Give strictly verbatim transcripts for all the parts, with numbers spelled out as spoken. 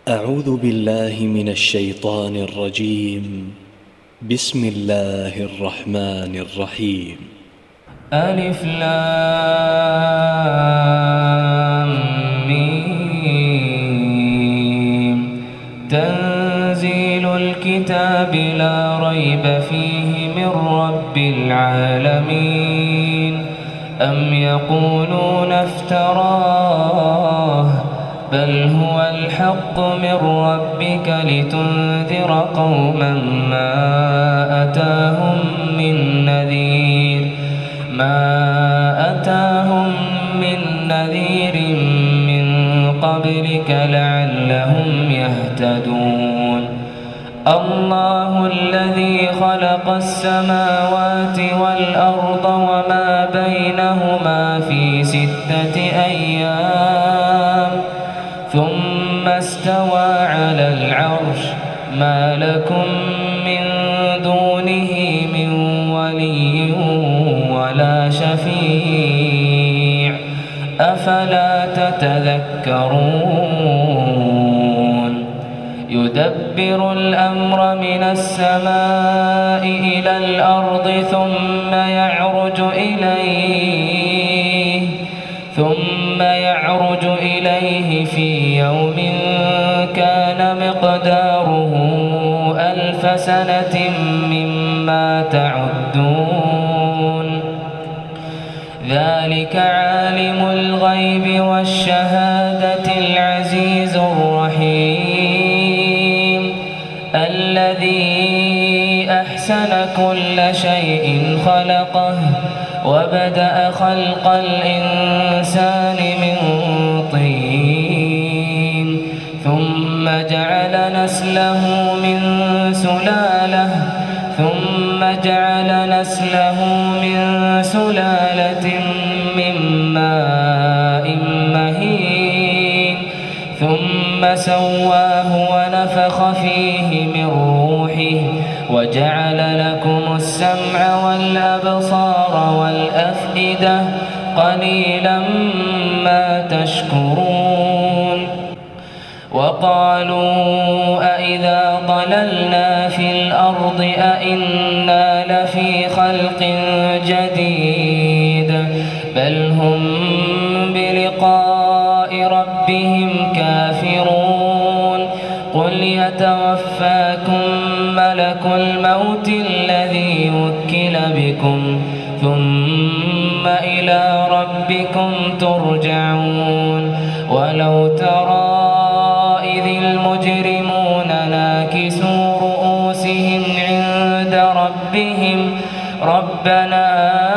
أعوذ بالله من الشيطان الرجيم. بسم الله الرحمن الرحيم. ألف لام ميم. تنزيل الكتاب لا ريب فيه من رب العالمين. أم يقولون افتراه بل هو الحق من ربك لتنذر قوما ما أتاهم من نذير ما أتاهم من نذير من قبلك لعلهم يهتدون. الله الذي خلق السماوات والأرض وما بينهما في ستة أيام ثم استوى على العرش ما لكم من دونه من ولي ولا شفيع أفلا تتذكرون. يدبر الأمر من السماء إلى الأرض ثم يعرج إليه ثم يعرج إليه في يوم كان مقداره ألف سنة مما تعدون. ذلك عالم الغيب والشهادة العزيز الرحيم الذي أحسن كل شيء خلقه وبدأ خلق الإنسان من طين ثم جعل نسله من سلالة ثم جعل نسله من سلالة من ماء مهين ثم سواه ونفخ فيه من روحه وجعل لكم السمع والأبصار والأفئدة قليلا ما تشكرون. وقالوا أئذا ضللنا في الأرض أئنا لفي خلق جديد بل هم بلقاء ربهم كافرون. قل يتوفاكم ملك الموت الذي وكل بكم ثم إلى ربكم ترجعون. ولو ترى إذ المجرمون ناكسوا رؤوسهم عند ربهم ربنا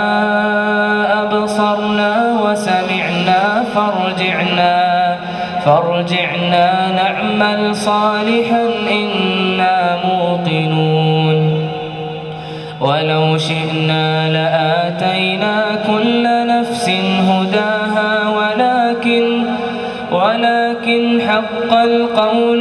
أبصرنا وسمعنا فارجعنا فارجعنا نعمل صالحا إنا موقنون. ولو شئنا لآتينا كل نفس هداها ولكن ولكن حق القول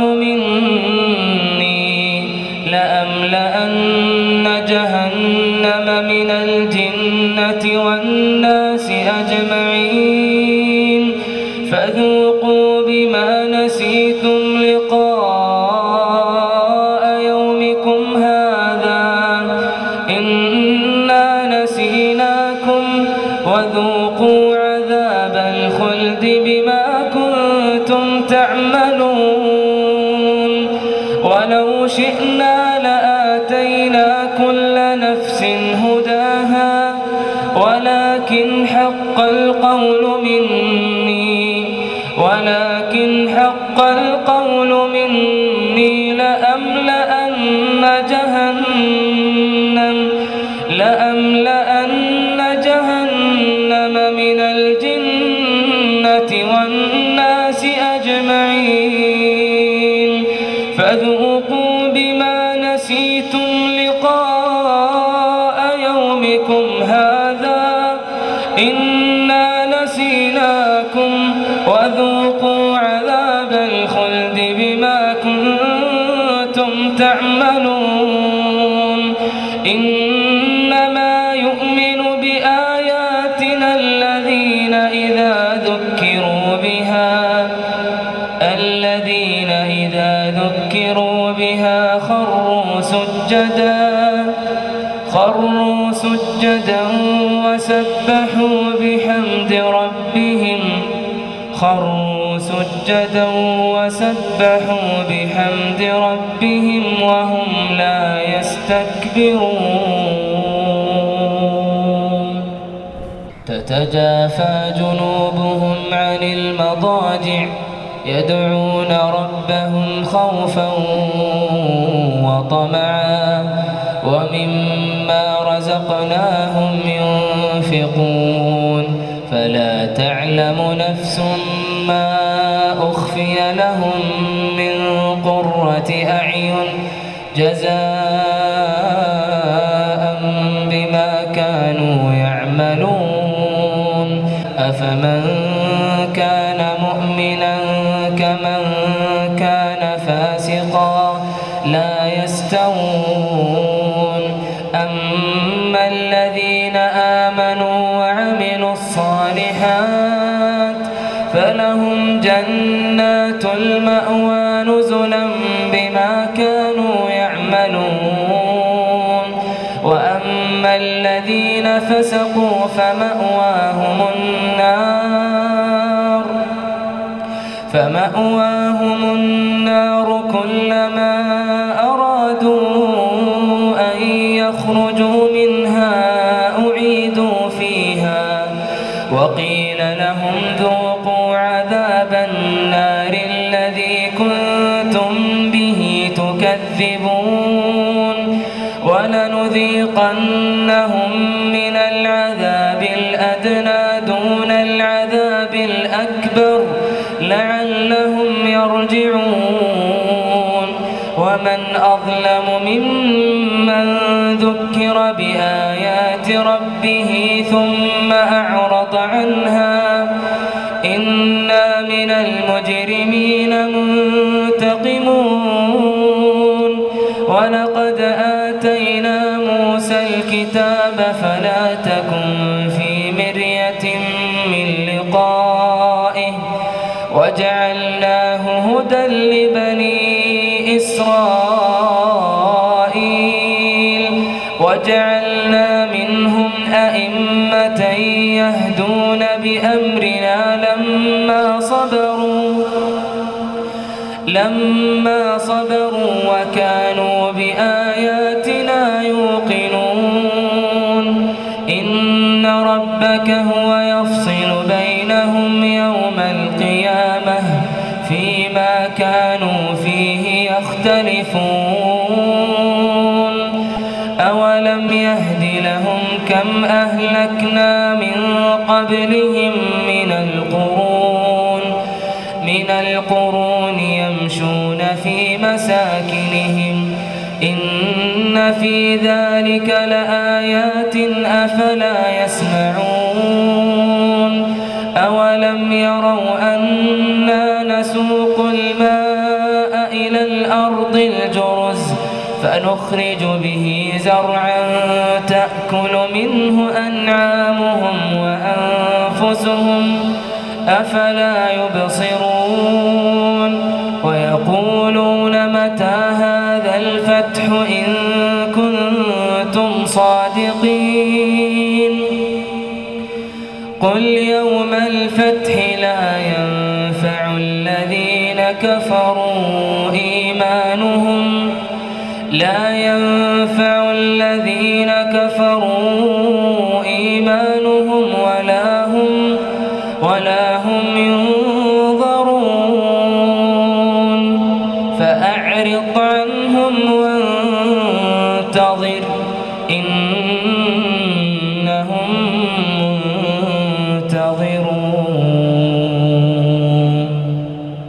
مني لأملأن جهنم من الجنة والناس أجمعين. فذوقوا بما نسيتم لقاء يومكم هذا إنا نسيناكم وذوقوا عذاب الخلد بما كنتم تعملون. ولو شئنا لآتينا كل نفس هداها ولكن حق القول مني ولكن حق القول مني لأملأن جهنم لأملأن جهنم من الجنة والناس أجمعين. فذوقوا بما نسيتم لقاء يومكم هذا إنا نسيناكم وذوقوا عذاب الخلد بما كنتم تعملون. إنما يؤمن بآياتنا الذين إذا ذكروا بها الذين إذا إذا ذكروا بها خروا سجدا خروا سجدا وسبحوا بحمد ربهم خروا سجدا وسبحوا بحمد ربهم وهم لا يستكبرون تتجافى جنوبهم عن المضاجع يدعون ربهم خوفا وطمعا ومما رزقناهم ينفقون فلا تعلم نفس ما أخفي لهم من قرة أعين جزاء بما كانوا يعملون أفمن كان مؤمنا كمن كان فاسقا لا يستوون أما الذين آمنوا وعملوا الصالحات فلهم جنات المأوى نزلا بما كانوا يعملون وأما الذين فسقوا فمأواهم النار فمأواهم النار كلما أرادوا أن يخرجوا منها أعيدوا فيها وقيل لهم ذوقوا عذاب النار الذي كنتم به تكذبون ولنذيقنهم من العذاب الأدنى دون العذاب الأكبر لعلهم يرجعون ومن أظلم ممن ذكر بآيات ربه ثم أعرض عنها إنا من المجرمين منتقمون ولقد آتينا موسى الكتاب فلا تكن في مرية من لقائه وجعلناه هدى لبني إسرائيل وجعلنا منهم أئمة يهدون بأمرنا لما صبروا لما صبروا وكانوا بآياتنا يوقنون إن ربك هو يفصل بينهم يوم القيامة فيما كانوا فيه يختلفون أولم يهد لهم كم أهلكنا من قبلهم من القرون من القرون يمشون في مساكنهم إن في ذلك لآيات أفلا يسمعون أولم يروا أنا نسوق الماء إلى الأرض الجرز فنخرج به زرعا تأكل منه أنعامهم وأنفسهم أفلا يبصرون ويقولون متى هذا الفتح إن كنتم صادقين قل يوم الفتح لا ينفع الذين كفروا إيمانهم لا ينفع الذين كفروا إيمانهم ولا هم ولا هم ينظرون فأعرض عنهم وانتظر إن